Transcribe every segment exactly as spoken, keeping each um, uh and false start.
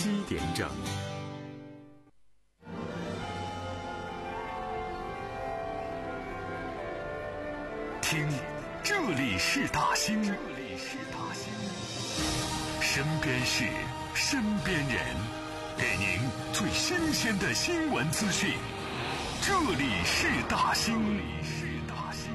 七点整。听，这里是大兴，这里是大兴，身边事，身边人，给您最新鲜的新闻资讯。这里是大兴，这里是大兴。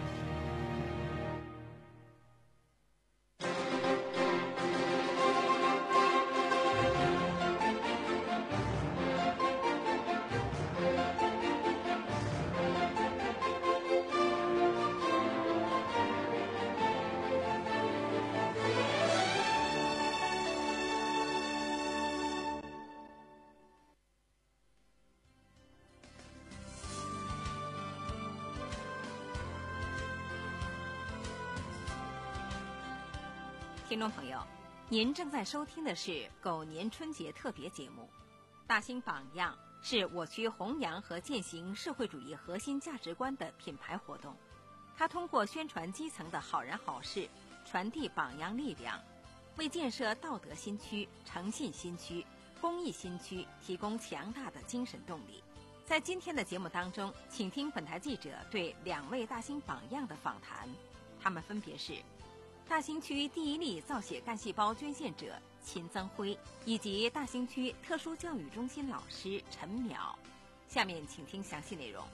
听众朋友，您正在收听的是狗年春节特别节目。大兴榜样是我区弘扬和践行社会主义核心价值观的品牌活动，它通过宣传基层的好人好事，传递榜样力量，为建设道德新区、诚信新区、公益新区提供强大的精神动力。在今天的节目当中，请听本台记者对两位大兴榜样的访谈，他们分别是大兴区第一例造血干细胞捐献者秦增辉，以及大兴区特殊教育中心老师陈淼。下面请听详细内容。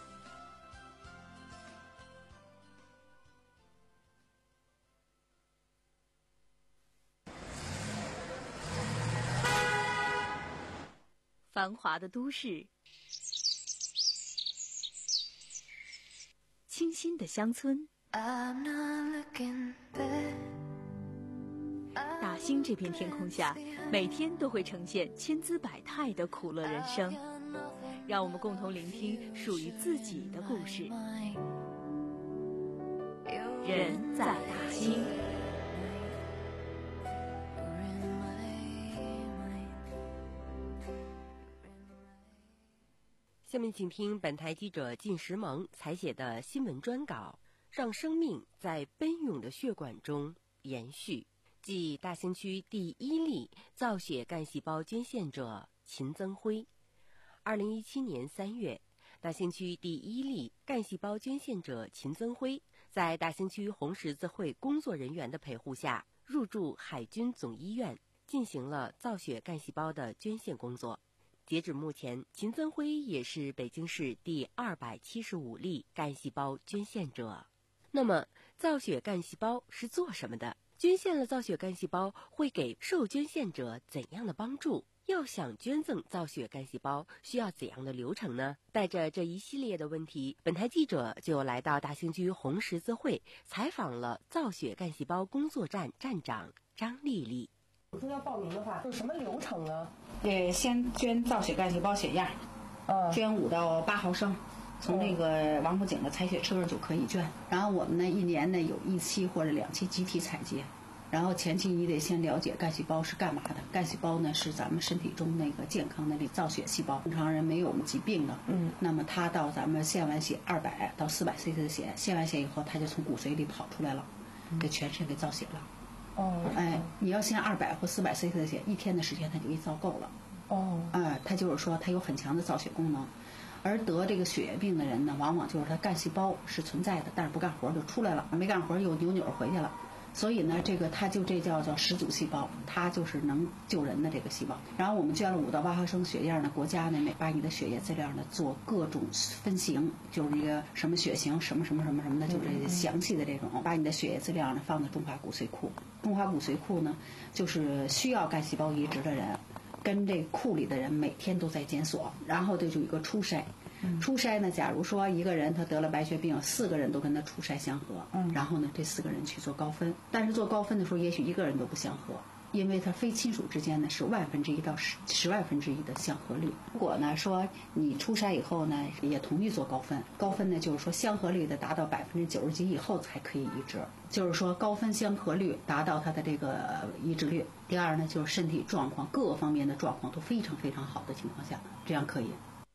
繁华的都市，清新的乡村，大兴这片天空下，每天都会呈现千姿百态的苦乐人生。让我们共同聆听属于自己的故事。人在大兴。 下面请听本台记者靳石萌采写的新闻专稿，让生命在奔涌的血管中延续。即大兴区第一例造血干细胞捐献者秦增辉。二零一七年三月，大兴区第一例干细胞捐献者秦增辉在大兴区红十字会工作人员的陪护下，入住海军总医院，进行了造血干细胞的捐献工作。截止目前，秦增辉也是北京市第二百七十五例干细胞捐献者。那么，造血干细胞是做什么的？捐献了造血干细胞会给受捐献者怎样的帮助？要想捐赠造血干细胞，需要怎样的流程呢？带着这一系列的问题，本台记者就来到大兴区红十字会，采访了造血干细胞工作站站长张丽丽。 说要报名的话，是什么流程呢？ 呃，先捐造血干细胞血样， 嗯， 捐五到八毫升，从那个王府井的采血车就可以捐。然后我们呢，一年呢有一期或者两期集体采集。然后前期你得先了解干细胞是干嘛的。干细胞呢是咱们身体中那个健康的那造血细胞，正常人没有我们疾病的。嗯，那么它到咱们献完血二百到四百 C C 的血，献完血以后，它就从骨髓里跑出来了，给全身给造血了。 哦， 哎，你要献二百或四百 C C 的血，一天的时间它就给造够了。 哦， 哎，它就是说它有很强的造血功能。而得这个血液病的人呢，往往就是他干细胞是存在的，但是不干活就出来了，没干活又扭扭回去了。所以呢，这个它就这叫叫始祖细胞，它就是能救人的这个细胞。然后我们捐了五到八毫升血样呢，国家呢每把你的血液资料呢做各种分型，就是一个什么血型，什么什么什么什么的，就这详细的这种，把你的血液资料呢放在中华骨髓库。中华骨髓库呢，就是需要干细胞移植的人，跟这库里的人每天都在检索，然后这就有一个初筛。初筛呢，假如说一个人他得了白血病，四个人都跟他初筛相合，嗯，然后呢，这四个人去做高分，但是做高分的时候，也许一个人都不相合，因为它非亲属之间呢是万分之一到十十万分之一的相合率。如果呢说你初筛以后呢，也同意做高分，高分呢就是说相合率的达到百分之九十几以后才可以移植，就是说高分相合率达到它的这个移植率。第二呢，就是身体状况各方面的状况都非常非常好的情况下，这样可以。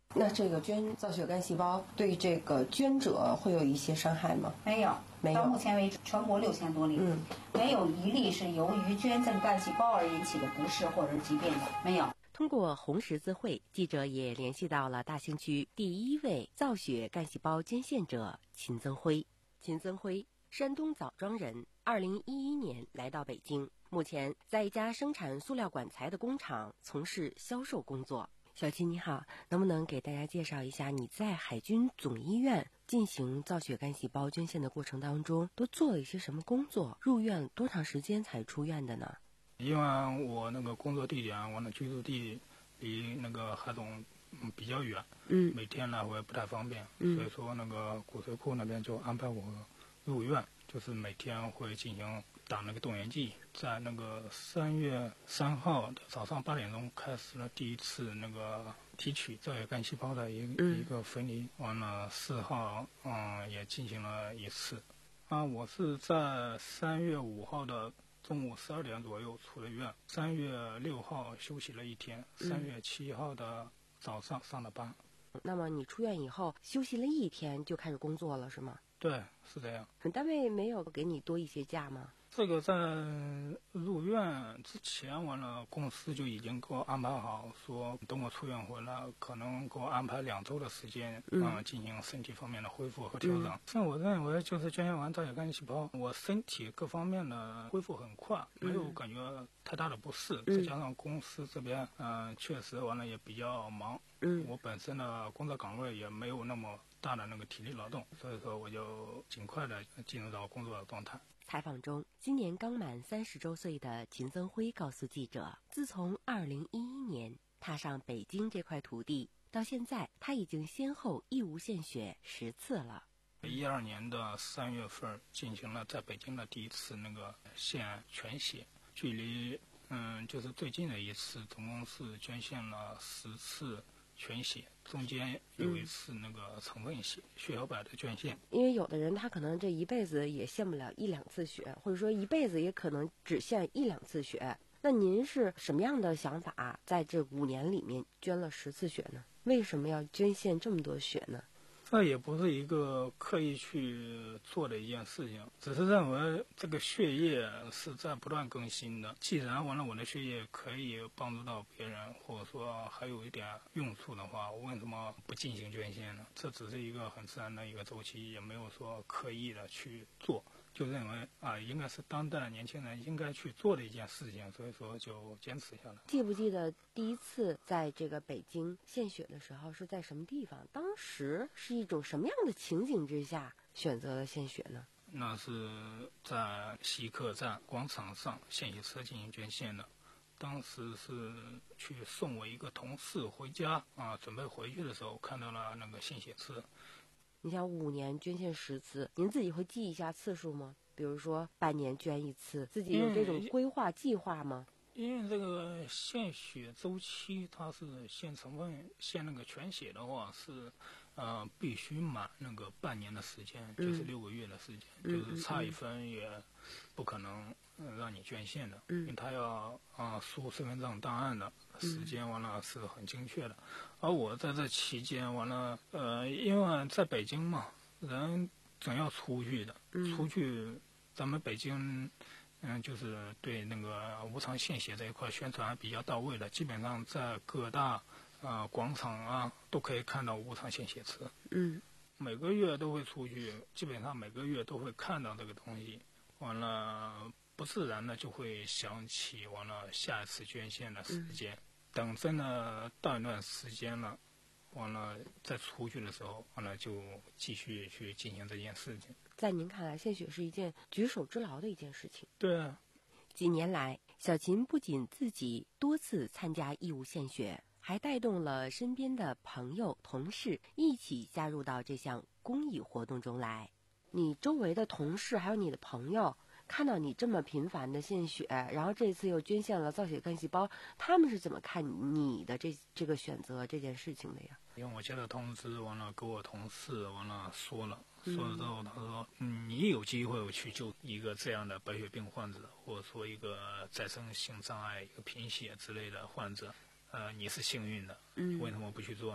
那这个捐造血干细胞对这个捐者会有一些伤害吗？ 没有， 没有到目前为止，全国六千多例， 嗯， 没有一例是由于捐赠干细胞而引起的不适或者是疾病的，没有。 通过红十字会，记者也联系到了大兴区第一位造血干细胞捐献者秦增辉。秦增辉，山东枣庄人，二零一一年来到北京，目前在一家生产塑料管材的工厂从事销售工作。小秦你好，能不能给大家介绍一下你在海军总医院进行造血干细胞捐献的过程当中都做了一些什么工作？入院多长时间才出院的呢？ 因为我那个工作地点，我的居住地离那个海总嗯比较远， 嗯， 每天来回不太方便， 嗯， 所以说那个骨髓库那边就安排我入院，就是每天会进行打那个动员剂，在那个三月三号的早上八点钟开始了第一次那个提取造血干细胞的一个、嗯、一个分离，完了四号嗯也进行了一次，啊，我是在三月五号的中午十二点左右出了院，三月六号休息了一天，三月七号的早上上的班。 嗯、那么你出院以后休息了一天就开始工作了是吗？ 对，是这样。 单位没有给你多一些假吗？ 这个在入院之前，完了公司就已经给我安排好，说等我出院回来，可能给我安排两周的时间，嗯、呃，进行身体方面的恢复和调整。像、嗯、我认为，就是捐献完造血干细胞，我身体各方面的恢复很快，没有感觉太大的不适。嗯、再加上公司这边，嗯、呃，确实完了也比较忙，嗯，我本身的工作岗位也没有那么大的那个体力劳动，所以说我就尽快的进入到工作的状态。 采访中，今年刚满三十周岁的秦增辉告诉记者，自从二零一一年踏上北京这块土地，到现在他已经先后义务献血十次了。 一二年的三月份进行了在北京的第一次那个献全血，距离嗯就是最近的一次，总共是捐献了十次全血，中间有一次那个成分血、嗯、血小板的捐献。 因为有的人他可能这一辈子也献不了一两次血，或者说一辈子也可能只献一两次血。那您是什么样的想法，在这五年里面捐了十次血呢？为什么要捐献这么多血呢？ 这也不是一个刻意去做的一件事情，只是认为这个血液是在不断更新的。既然完了我的血液可以帮助到别人，或者说还有一点用处的话，我为什么不进行捐献呢？这只是一个很自然的一个周期，也没有说刻意的去做，就认为啊，应该是当代年轻人应该去做的一件事情，所以说就坚持下来。 记不记得第一次在这个北京献血的时候是在什么地方？当时是一种什么样的情景之下选择了献血呢？ 那是在西客站广场上献血车进行捐献的。当时是去送我一个同事回家啊，准备回去的时候看到了那个献血车。 你想五年捐献十次，您自己会记一下次数吗？比如说半年捐一次，自己有这种规划计划吗？ 因为这个献血周期，它是献成分献那个全血的话是，呃，必须满那个半年的时间，嗯、就是六个月的时间，嗯、就是差一分也不可能、呃、让你捐献的，嗯、因为他要啊、呃、输身份证档案的时间完了是很精确的。而我在这期间完了，呃，因为在北京嘛，人总要出去的，嗯、出去咱们北京。嗯，就是对那个无偿献血这一块宣传比较到位的，基本上在各大呃广场啊都可以看到无偿献血车。嗯，每个月都会出去，基本上每个月都会看到这个东西。完了，不自然的就会想起完了下一次捐献的时间。嗯、等真的到一段时间了，完了再出去的时候，完了就继续去进行这件事情。 在您看来，献血是一件举手之劳的一件事情。 对啊， 几年来，小秦不仅自己多次参加义务献血，还带动了身边的朋友、同事一起加入到这项公益活动中来。你周围的同事还有你的朋友，看到你这么频繁的献血，然后这次又捐献了造血干细胞，他们是怎么看你的这这个选择这件事情的呀？ 因为我接到通知，完了跟我同事完了说了，说了之后他说，嗯，你有机会去救一个这样的白血病患者，或者说一个再生性障碍、一个贫血之类的患者，呃，你是幸运的，嗯，为什么不去做呢？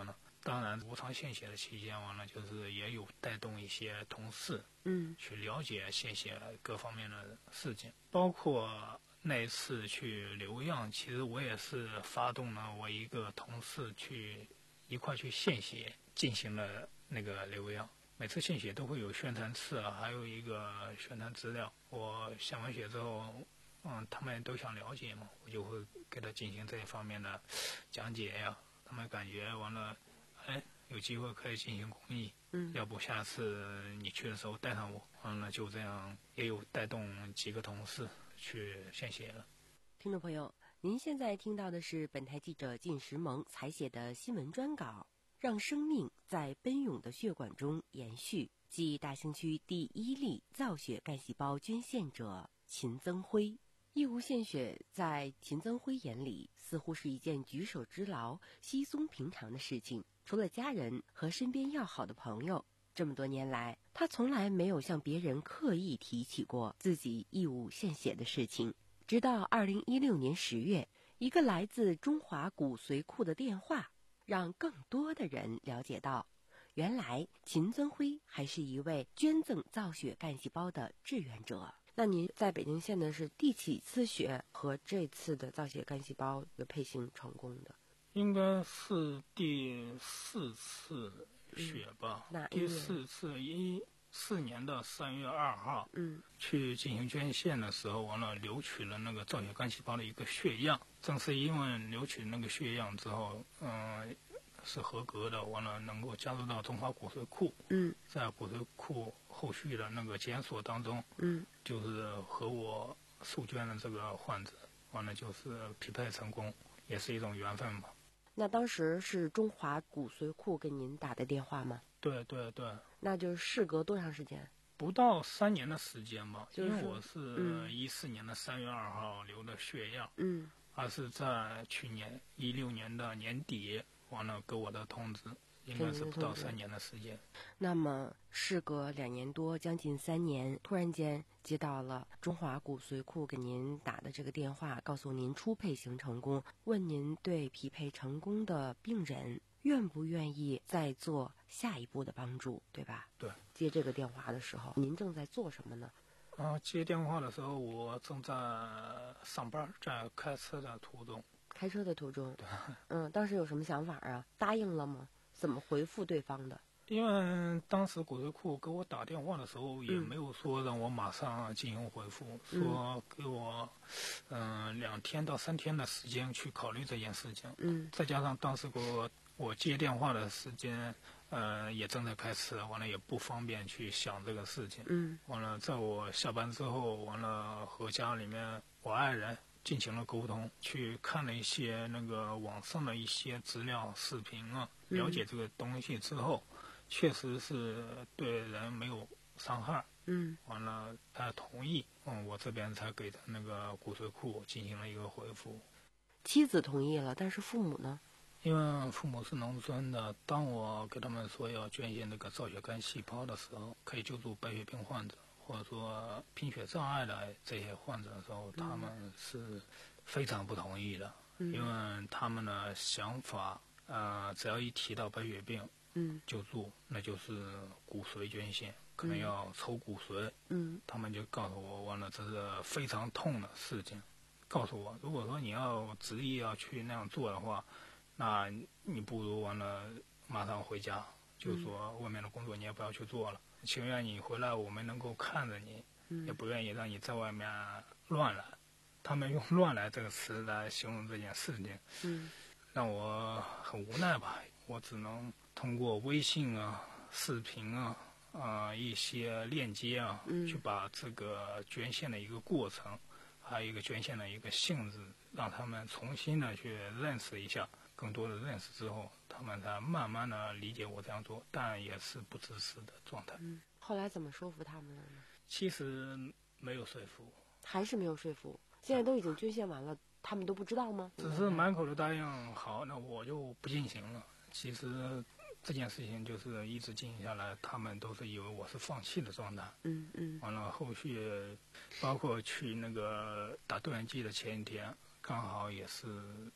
当然无偿献血的期间，完了就是也有带动一些同事， 嗯， 去了解献血各方面的事情，包括那一次去留样，其实我也是发动了我一个同事去一块去献血，进行了那个留样。每次献血都会有宣传册，还有一个宣传资料。我献完血之后，嗯，他们都想了解嘛，我就会给他进行这一方面的讲解呀。他们感觉完了，哎，有机会可以进行公益， 嗯， 要不下次你去的时候带上我，完了就这样也有带动几个同事去献血了。 听众朋友，您现在听到的是本台记者靳石萌采写的新闻专稿，让生命在奔涌的血管中延续，即大兴区第一例造血干细胞捐献者秦增辉。义务献血在秦增辉眼里似乎是一件举手之劳、稀松平常的事情。除了家人和身边要好的朋友，这么多年来，他从来没有向别人刻意提起过自己义务献血的事情。直到二零一六年十月，一个来自中华骨髓库的电话，让更多的人了解到，原来秦增辉还是一位捐赠造血干细胞的志愿者。那您在北京献的是第几次血和这次的造血干细胞的配型成功的？ 应该是第四次血吧。 嗯、 第四次一四年的三月二号， 嗯， 去进行捐献的时候，完了留取了那个造血干细胞的一个血样。正是因为留取那个血样之后，嗯、呃，是合格的，完了能够加入到中华骨髓库。 嗯， 在骨髓库后续的那个检索当中， 嗯， 就是和我受捐的这个患者，完了就是匹配成功，也是一种缘分吧。 那当时是中华骨髓库给您打的电话吗？ 对对对。 那就是事隔多长时间？ 不到三年的时间吧， 就是、 因为我是一四年的三月二号留的血样， 嗯， 而是在去年一六年的年底，完了给我的通知，应该是不到三年的时间。 那么事隔两年多，将近三年，突然间接到了中华骨髓库给您打的这个电话，告诉您初配型成功，问您对匹配成功的病人愿不愿意再做下一步的帮助，对吧？ 对。 接这个电话的时候，您正在做什么呢？ 啊，接电话的时候，我正在上班，在开车的途中。 开车的途中。 对。 嗯，当时有什么想法啊？答应了吗？怎么回复对方的？ 因为当时骨髓库给我打电话的时候，也没有说让我马上进行回复， 嗯、 说给我嗯、呃、两天到三天的时间去考虑这件事情。 嗯。 再加上当时给我我接电话的时间，呃也正在开车，完了也不方便去想这个事情。 嗯。 完了，在我下班之后，完了和家里面我爱人进行了沟通，去看了一些那个网上的一些资料、视频啊，了解这个东西之后。嗯，确实是对人没有伤害， 嗯， 完了他同意，嗯，我这边才给他那个骨髓库进行了一个回复。 妻子同意了，但是父母呢？ 因为父母是农村的，当我给他们说要捐献那个造血干细胞的时候，可以救助白血病患者或者说贫血障碍的这些患者的时候，他们是非常不同意的， 嗯， 因为他们的想法，呃，只要一提到白血病。 嗯， 救助那就是骨髓捐献，可能要抽骨髓。 嗯， 他们就告诉我，完了这是非常痛的事情。告诉我，如果说你要执意要去那样做的话，那你不如完了马上回家，就是说外面的工作你也不要去做了，情愿你回来我们能够看着你， 嗯， 也不愿意让你在外面乱来。他们用“乱来”这个词来形容这件事情， 嗯， 让我很无奈吧。我只能通过微信啊、视频啊、啊、呃、一些链接啊、 嗯， 去把这个捐献的一个过程，还有一个捐献的一个性质，让他们重新的去认识一下，更多的认识之后，他们才慢慢的理解我这样做，但也是不支持的状态。 嗯，后来怎么说服他们了呢？ 其实没有说服， 还是没有说服。现在都已经捐献完了，他们都不知道吗？ 只是满口的答应好，那我就不进行了。其实这件事情就是一直进行下来，他们都是以为我是放弃的状态。 嗯嗯。 完了后续，包括去那个打动员剂的前一天，刚好也是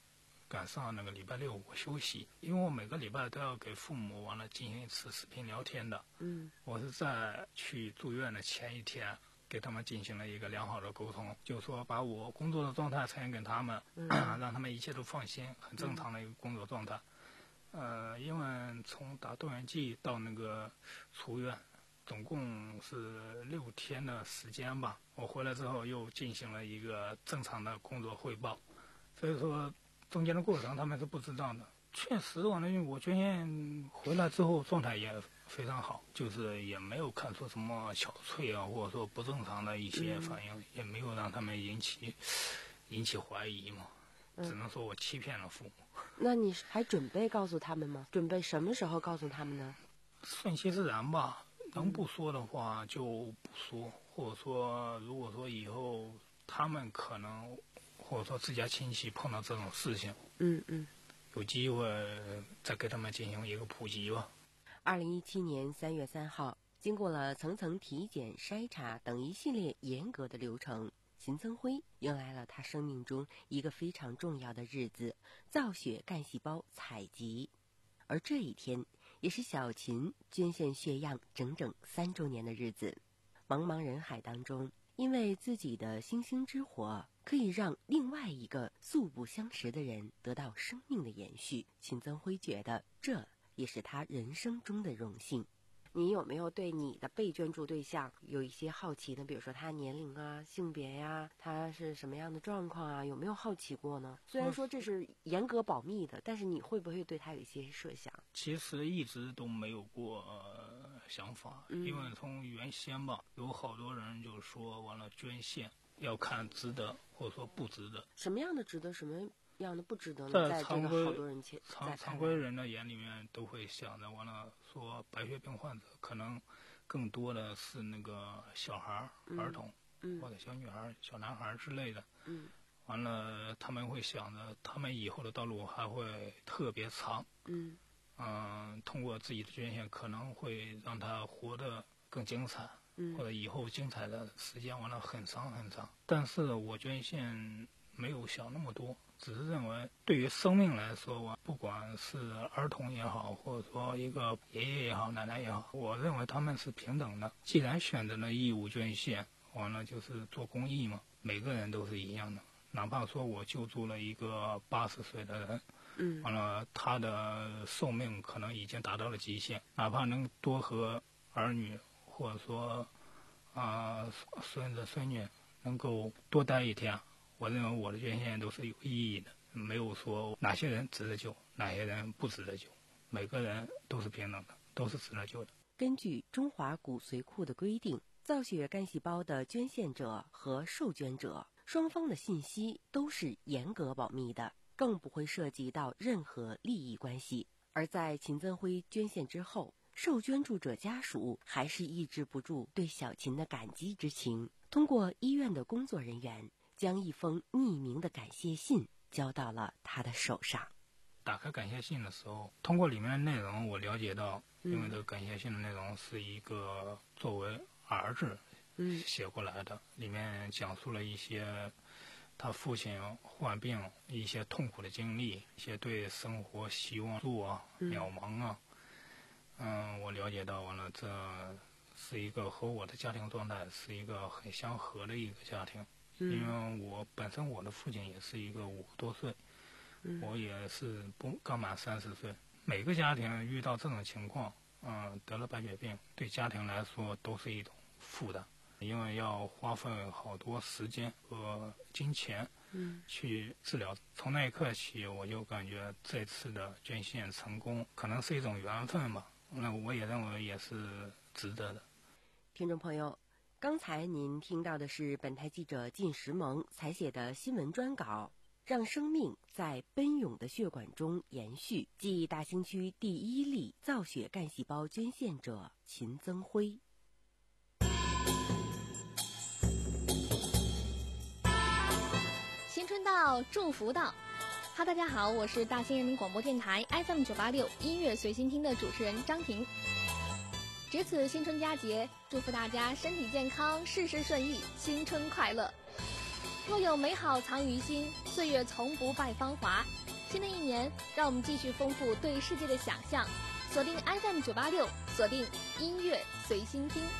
赶上那个礼拜六我休息，因为我每个礼拜都要给父母完了进行一次视频聊天的。 嗯， 我是在去住院的前一天给他们进行了一个良好的沟通，就是说把我工作的状态呈现给他们，嗯、让他们一切都放心，很正常的一个工作状态。嗯、呃，因为从打动员剂到那个出院，总共是六天的时间吧。我回来之后又进行了一个正常的工作汇报，所以说中间的过程他们是不知道的。确实，完了，因为我捐献回来之后状态也非常好，就是也没有看出什么憔悴啊，或者说不正常的一些反应，嗯、也没有让他们引起引起怀疑嘛。只能说我欺骗了父母。 那你还准备告诉他们吗？准备什么时候告诉他们呢？ 顺其自然吧，能不说的话就不说，或者说如果说以后他们可能或者说自家亲戚碰到这种事情， 嗯嗯， 有机会再给他们进行一个普及吧。 二零一七年三月三号，经过了层层体检、筛查等一系列严格的流程，秦增辉迎来了他生命中一个非常重要的日子——造血干细胞采集。而这一天，也是小秦捐献血样整整三周年的日子。茫茫人海当中，因为自己的星星之火可以让另外一个素不相识的人得到生命的延续，秦增辉觉得这也是他人生中的荣幸。你有没有对你的被捐助对象有一些好奇呢？比如说他年龄啊、性别呀、他是什么样的状况啊，有没有好奇过呢？虽然说这是严格保密的，但是你会不会对他有一些设想？ 其实一直都没有过、呃、想法、嗯、因为从原先吧，有好多人就说完了捐献要看值得或者说不值得。 什么样的值得，什么样的不值得呢？在这个好多人前， 常常规人的眼里面都会想着，完了说白血病患者可能更多的是那个小孩、嗯、儿童、嗯、或者小女孩、小男孩之类的。 嗯， 完了他们会想着，他们以后的道路还会特别长。 嗯嗯、呃，通过自己的捐献，可能会让他活得更精彩。 嗯， 或者以后精彩的时间完了很长很长。但是我捐献没有想那么多。只是认为，对于生命来说，我不管是儿童也好，或者说一个爷爷也好、奶奶也好，我认为他们是平等的。既然选择了义务捐献，完了就是做公益嘛，每个人都是一样的。哪怕说我救助了一个八十岁的人， 嗯， 完了他的寿命可能已经达到了极限，哪怕能多和儿女或者说啊、呃、孙子孙女能够多待一天。我认为我的捐献都是有意义的，没有说哪些人值得救，哪些人不值得救，每个人都是平等的，都是值得救的。 根据中华骨髓库的规定，造血干细胞的捐献者和受捐者双方的信息都是严格保密的，更不会涉及到任何利益关系。而在秦增辉捐献之后，受捐助者家属还是抑制不住对小秦的感激之情，通过医院的工作人员将一封匿名的感谢信交到了他的手上。 打开感谢信的时候，通过里面的内容，我了解到，因为这个感谢信的内容是一个作为儿子写过来的，里面讲述了一些他父亲患病一些痛苦的经历，一些对生活希望度啊、渺茫啊。嗯，我了解到完了，这是一个和我的家庭状态是一个很相合的一个家庭。因为我本身我的父亲也是一个五十多岁，嗯、我也是不刚满三十岁。每个家庭遇到这种情况，嗯、呃，得了白血病，对家庭来说都是一种负担，因为要花费好多时间和金钱， 嗯， 去治疗。从那一刻起，我就感觉这次的捐献成功，可能是一种缘分吧。那我也认为也是值得的。 听众朋友。刚才您听到的是本台记者靳石萌采写的新闻专稿，让生命在奔涌的血管中延续，暨大兴区第一例造血干细胞捐献者秦增辉。 新春到，祝福到。哈，大家好，我是大兴人民广播电台 F M 九八六音乐随心听的主持人张婷。值此新春佳节，祝福大家身体健康，事事顺意，新春快乐。若有美好藏于心，岁月从不败芳华。新的年，让我们继续丰富对世界的想象。锁定 F M 九八六，锁定音乐随心听。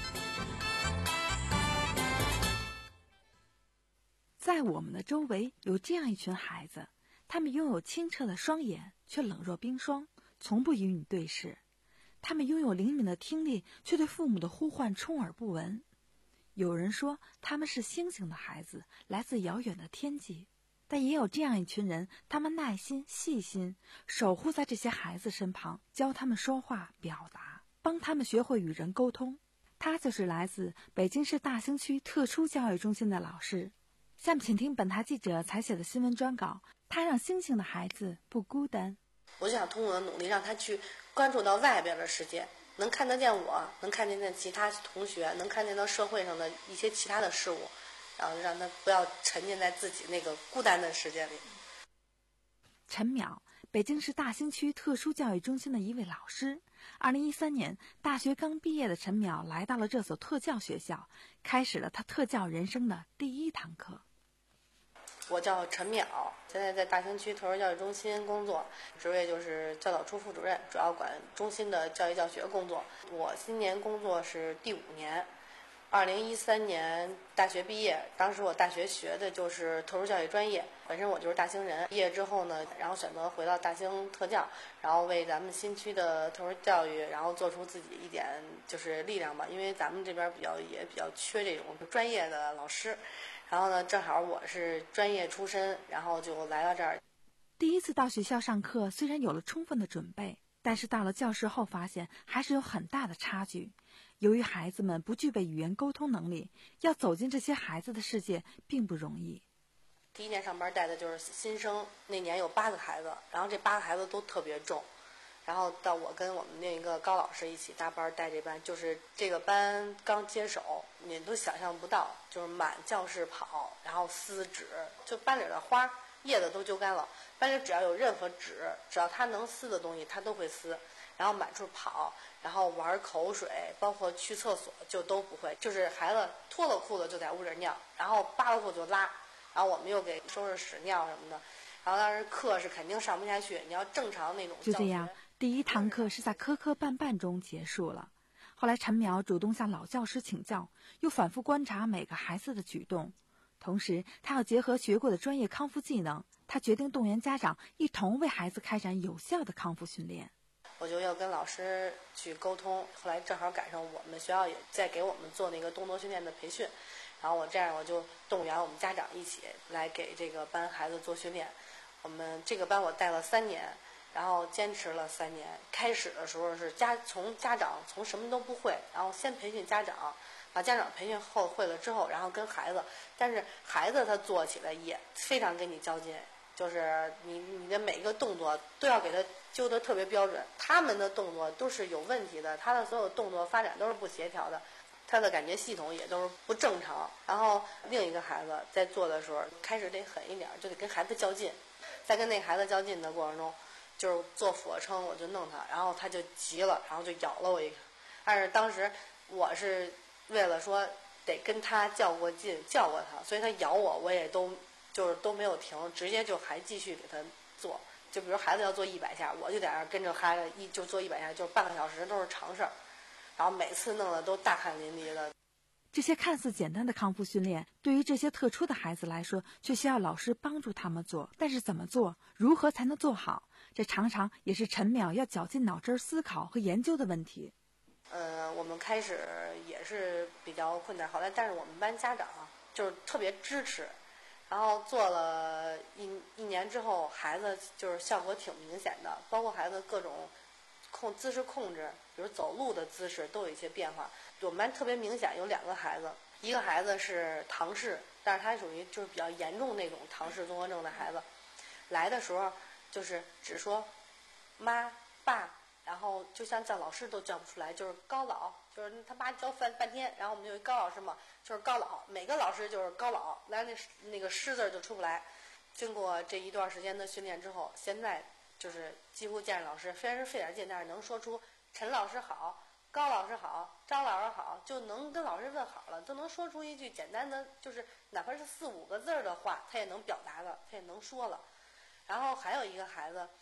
在我们的周围有这样一群孩子，他们拥有清澈的双眼，却冷若冰霜，从不与你对视。他们拥有灵敏的听力，却对父母的呼唤充耳不闻。有人说他们是星星的孩子，来自遥远的天际。但也有这样一群人，他们耐心细心，守护在这些孩子身旁，教他们说话表达，帮他们学会与人沟通。他就是来自北京市大兴区特殊教育中心的老师。下面请听本台记者采写的新闻专稿，他让星星的孩子不孤单。 我就想通过我的努力，让他去关注到外边的世界，能看得见我，能看得见其他同学，能看见到社会上的一些其他的事物，然后让他不要沉浸在自己那个孤单的世界里。 陈淼，北京市大兴区特殊教育中心的一位老师。二零一三年，大学刚毕业的陈淼来到了这所特教学校，开始了他特教人生的第一堂课。 我叫陈淼，现在在大兴区特殊教育中心工作，职位就是教导处副主任，主要管中心的教育教学工作。我今年工作是第五年。二零一三年大学毕业，当时我大学学的就是特殊教育专业，本身我就是大兴人。毕业之后呢，然后选择回到大兴特教，然后为咱们新区的特殊教育，然后做出自己一点就是力量吧。因为咱们这边比较也比较缺这种专业的老师，然后呢，正好我是专业出身，然后就来到这儿。 第一次到学校上课，虽然有了充分的准备，但是到了教室后发现还是有很大的差距。由于孩子们不具备语言沟通能力，要走进这些孩子的世界并不容易。 第一年上班带的就是新生，那年有八个孩子，然后这八个孩子都特别重，然后到我跟我们另一个高老师一起搭班带这班，就是这个班刚接手，你都想象不到，就是满教室跑，然后撕纸，就班里的花叶子都揪干了，班里只要有任何纸，只要他能撕的东西他都会撕，然后满处跑，然后玩口水，包括去厕所就都不会，就是孩子脱了裤子就在屋里尿，然后扒了裤子就拉，然后我们又给收拾屎尿什么的，然后当时课是肯定上不下去，你要正常那种教学。 就这样，第一堂课是在磕磕绊绊中结束了。后来陈淼主动向老教师请教，又反复观察每个孩子的举动，同时他要结合学过的专业康复技能，他决定动员家长一同为孩子开展有效的康复训练。 我就要跟老师去沟通，后来正好赶上我们学校也在给我们做那个动作训练的培训，然后我这样我就动员我们家长一起来给这个班孩子做训练。我们这个班我带了三年，然后坚持了三年。开始的时候是家从家长从什么都不会，然后先培训家长，把家长培训后会了之后，然后跟孩子，但是孩子他做起来也非常跟你较劲，就是你你的每个动作都要给他揪得特别标准，他们的动作都是有问题的，他的所有动作发展都是不协调的，他的感觉系统也都是不正常。然后另一个孩子在做的时候开始得狠一点，就得跟孩子较劲，在跟那孩子较劲的过程中，就是做俯卧撑我就弄他，然后他就急了，然后就咬了我一个。但是当时我是为了说得跟他较过劲，较过他，所以他咬我我也都就是都没有停，直接就还继续给他做。就比如孩子要做一百下，我就在那儿跟着孩子一就做一百下，就是半个小时都是常事儿，然后每次弄得都大汗淋漓的。 这些看似简单的康复训练，对于这些特殊的孩子来说，却需要老师帮助他们做。但是怎么做，如何才能做好，这常常也是陈淼要绞尽脑汁思考和研究的问题。 呃，我们开始也是比较困难，后来但是我们班家长就是特别支持。然后做了一一年之后，孩子就是效果挺明显的，包括孩子各种控姿势控制，比如走路的姿势都有一些变化。我们班特别明显有两个孩子，一个孩子是唐氏，但是他属于就是比较严重那种唐氏综合症的孩子，来的时候就是只说妈爸，然后就像叫老师都叫不出来，就是高老，就是他妈教半半天，然后我们有一高老师嘛，就是高老，每个老师就是高老，来那那个师字就出不来。经过这一段时间的训练之后，现在就是几乎见着老师，虽然是费点劲，但是能说出陈老师好、高老师好、张老师好，就能跟老师问好了，都能说出一句简单的，就是哪怕是四五个字的话，他也能表达的，他也能说了。然后还有一个孩子，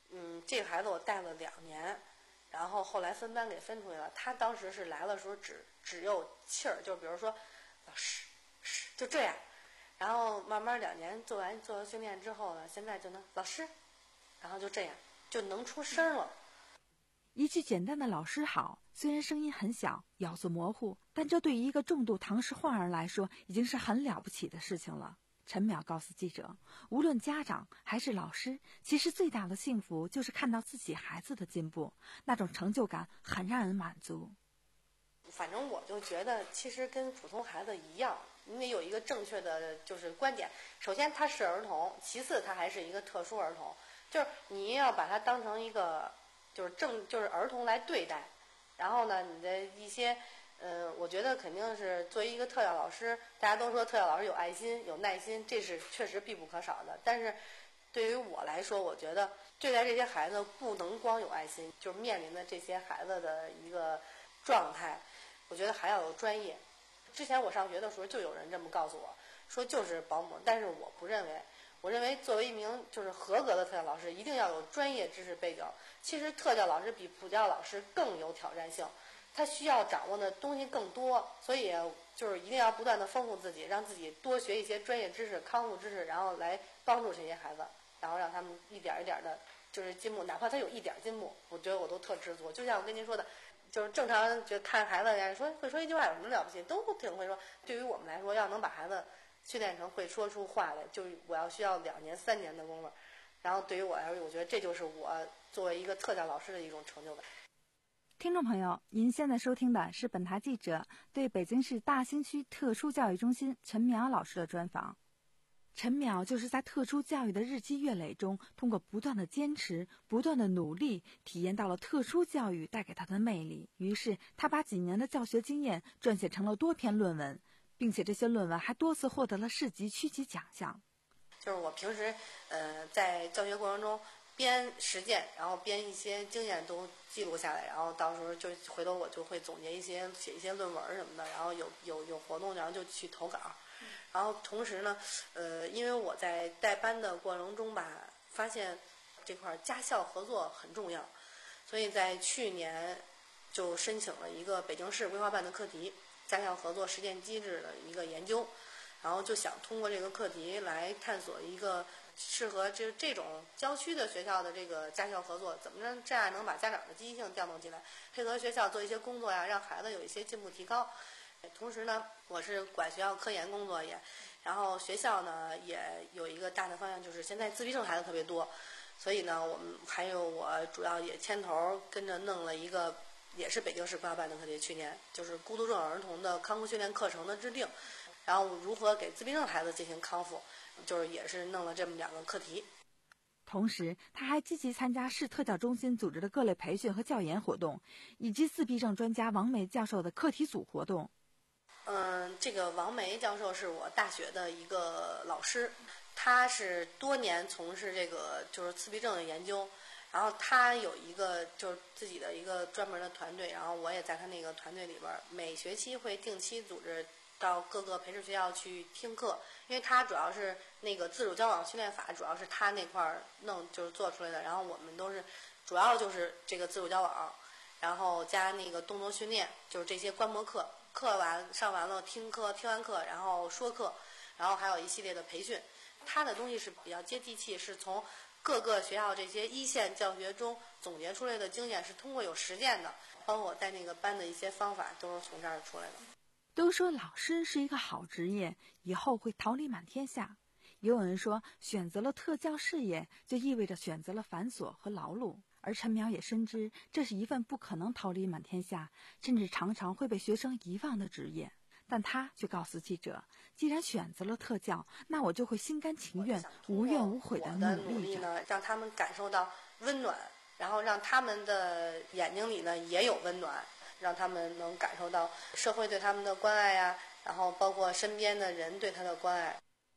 嗯，这个孩子我带了两年，然后后来分班给分出去了。他当时是来的时候只只有气儿，就比如说老师师就这样，然后慢慢两年做完做完训练之后呢，现在就能老师，然后就这样就能出声了。 一句简单的老师好，虽然声音很小，咬字模糊，但这对于一个重度唐氏患儿来说已经是很了不起的事情了。陈淼告诉记者，无论家长还是老师，其实最大的幸福就是看到自己孩子的进步，那种成就感很让人满足。 反正我就觉得其实跟普通孩子一样，你得有一个正确的就是观点。首先他是儿童，其次他还是一个特殊儿童，就是你要把他当成一个就是正就是儿童来对待。然后呢，你的一些呃，我觉得肯定是作为一个特教老师，大家都说特教老师有爱心有耐心，这是确实必不可少的。但是对于我来说，我觉得对待这些孩子不能光有爱心，就是面临的这些孩子的一个状态，我觉得还要有专业。之前我上学的时候就有人这么告诉我说就是保姆，但是我不认为，我认为作为一名就是合格的特教老师，一定要有专业知识背景。其实特教老师比普教老师更有挑战性，他需要掌握的东西更多，所以就是一定要不断的丰富自己，让自己多学一些专业知识、康复知识，然后来帮助这些孩子，然后让他们一点一点的就是进步，哪怕他有一点进步，我觉得我都特知足。就像我跟您说的，就是正常就看孩子人说会说一句话有什么了不起，都挺会说。对于我们来说，要能把孩子训练成会说出话来，就我要需要两年三年的功夫。然后对于我来说，我觉得这就是我作为一个特教老师的一种成就感。 听众朋友，您现在收听的是本台记者对北京市大兴区特殊教育中心陈淼老师的专访。陈淼就是在特殊教育的日积月累中，通过不断的坚持、不断的努力，体验到了特殊教育带给他的魅力。于是他把几年的教学经验撰写成了多篇论文，并且这些论文还多次获得了市级、区级奖项。 就是我平时呃在教学过程中边实践，然后边一些经验都记录下来，然后到时候就回头我就会总结一些写一些论文什么的，然后有有有活动然后就去投稿。然后同时呢呃因为我在带班的过程中吧，发现这块家校合作很重要，所以在去年就申请了一个北京市规划办的课题，家校合作实践机制的一个研究，然后就想通过这个课题来探索一个适合这这种郊区的学校的这个家校合作，怎么着这样能把家长的积极性调动进来，配合学校做一些工作呀，让孩子有一些进步提高。同时呢，我是管学校科研工作也，然后学校呢也有一个大的方向，就是现在自闭症孩子特别多，所以呢我们还有我主要也牵头跟着弄了一个也是北京市规划办的课题，去年就是孤独症儿童的康复训练课程的制定，然后如何给自闭症孩子进行康复，就是也是弄了这么两个课题。 同时他还积极参加市特教中心组织的各类培训和教研活动，以及自闭症专家王梅教授的课题组活动。 嗯，这个王梅教授是我大学的一个老师，他是多年从事这个就是自闭症的研究，然后他有一个就是自己的一个专门的团队，然后我也在他那个团队里边，每学期会定期组织到各个培训学校去听课，因为他主要是那个自主交往训练法，主要是他那块儿弄就是做出来的，然后我们都是主要就是这个自主交往，然后加那个动作训练，就是这些观摩课，课完上完了听课，听完课然后说课，然后还有一系列的培训。他的东西是比较接地气，是从各个学校这些一线教学中总结出来的经验，是通过有实践的，包括我带那个班的一些方法都是从这儿出来的。 都说老师是一个好职业，以后会桃李满天下。也有人说，选择了特教事业，就意味着选择了繁琐和劳碌。而陈淼也深知，这是一份不可能桃李满天下，甚至常常会被学生遗忘的职业。但他却告诉记者，既然选择了特教，那我就会心甘情愿、无怨无悔的努力着， 呢，让他们感受到温暖，然后让他们的眼睛里呢也有温暖，让他们能感受到社会对他们的关爱呀，然后包括身边的人对他的关爱。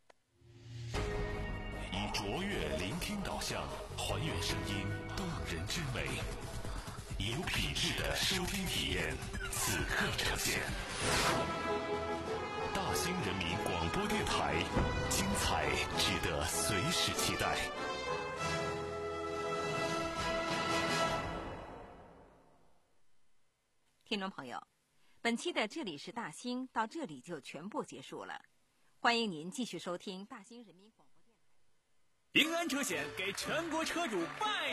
以卓越聆听导向，还原声音动人之美，有品质的收听体验，此刻呈现。大兴人民广播电台，精彩值得随时期待。 听众朋友，本期的这里是大兴到这里就全部结束了，欢迎您继续收听大兴人民广播电台。 平安车险给全国车主拜